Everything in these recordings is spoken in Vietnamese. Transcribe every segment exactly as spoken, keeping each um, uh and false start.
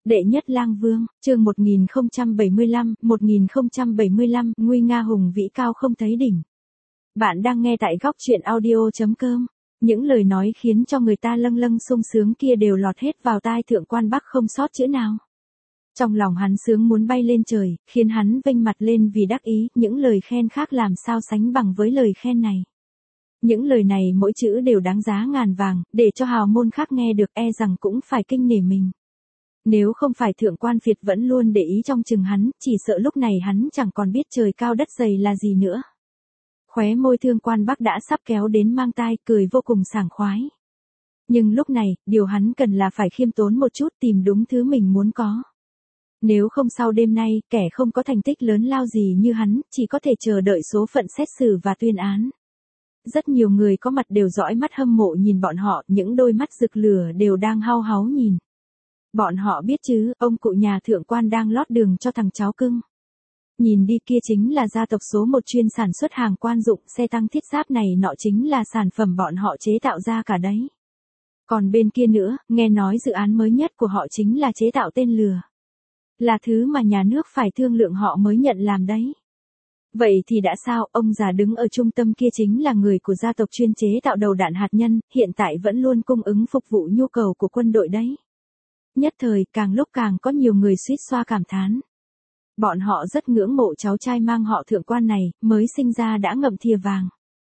Đệ nhất lang vương, chương một nghìn không trăm bảy mươi lăm, một nghìn không trăm bảy mươi lăm, nguy nga hùng vĩ cao không thấy đỉnh. Bạn đang nghe tại góc truyện audio chấm com. Những lời nói khiến cho người ta lâng lâng sung sướng kia đều lọt hết vào tai Thượng Quan Bắc không sót chữ nào. Trong lòng hắn sướng muốn bay lên trời, khiến hắn vênh mặt lên vì đắc ý, những lời khen khác làm sao sánh bằng với lời khen này. Những lời này mỗi chữ đều đáng giá ngàn vàng, để cho hào môn khác nghe được e rằng cũng phải kinh nể mình. Nếu không phải Thượng Quan Việt vẫn luôn để ý trong chừng hắn, chỉ sợ lúc này hắn chẳng còn biết trời cao đất dày là gì nữa. Khóe môi Thượng Quan Bắc đã sắp kéo đến mang tai, cười vô cùng sảng khoái. Nhưng lúc này, điều hắn cần là phải khiêm tốn một chút, tìm đúng thứ mình muốn có. Nếu không sau đêm nay, kẻ không có thành tích lớn lao gì như hắn, chỉ có thể chờ đợi số phận xét xử và tuyên án. Rất nhiều người có mặt đều dõi mắt hâm mộ nhìn bọn họ, những đôi mắt rực lửa đều đang hau háu nhìn. Bọn họ biết chứ, ông cụ nhà Thượng Quan đang lót đường cho thằng cháu cưng. Nhìn đi kia chính là gia tộc số một chuyên sản xuất hàng quan dụng, xe tăng thiết giáp này nọ chính là sản phẩm bọn họ chế tạo ra cả đấy. Còn bên kia nữa, nghe nói dự án mới nhất của họ chính là chế tạo tên lửa. Là thứ mà nhà nước phải thương lượng họ mới nhận làm đấy. Vậy thì đã sao, ông già đứng ở trung tâm kia chính là người của gia tộc chuyên chế tạo đầu đạn hạt nhân, hiện tại vẫn luôn cung ứng phục vụ nhu cầu của quân đội đấy. Nhất thời, càng lúc càng có nhiều người suýt xoa cảm thán. Bọn họ rất ngưỡng mộ cháu trai mang họ Thượng Quan này, mới sinh ra đã ngậm thìa vàng.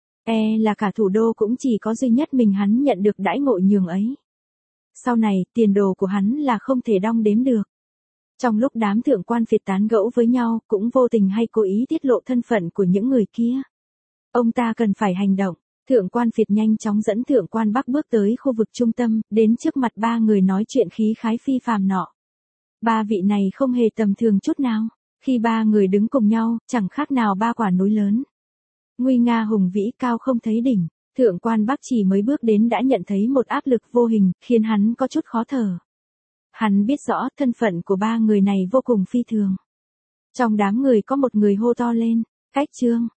E là cả thủ đô cũng chỉ có duy nhất mình hắn nhận được đãi ngộ nhường ấy. Sau này, tiền đồ của hắn là không thể đong đếm được. Trong lúc đám Thượng Quan Việt tán gẫu với nhau, cũng vô tình hay cố ý tiết lộ thân phận của những người kia. Ông ta cần phải hành động. Thượng Quan Việt nhanh chóng dẫn Thượng Quan Bắc bước tới khu vực trung tâm, đến trước mặt ba người nói chuyện khí khái phi phàm nọ. Ba vị này không hề tầm thường chút nào. Khi ba người đứng cùng nhau, chẳng khác nào ba quả núi lớn. Nguy nga hùng vĩ cao không thấy đỉnh. Thượng Quan Bắc chỉ mới bước đến đã nhận thấy một áp lực vô hình, khiến hắn có chút khó thở. Hắn biết rõ thân phận của ba người này vô cùng phi thường. Trong đám người có một người hô to lên, Cách Trương,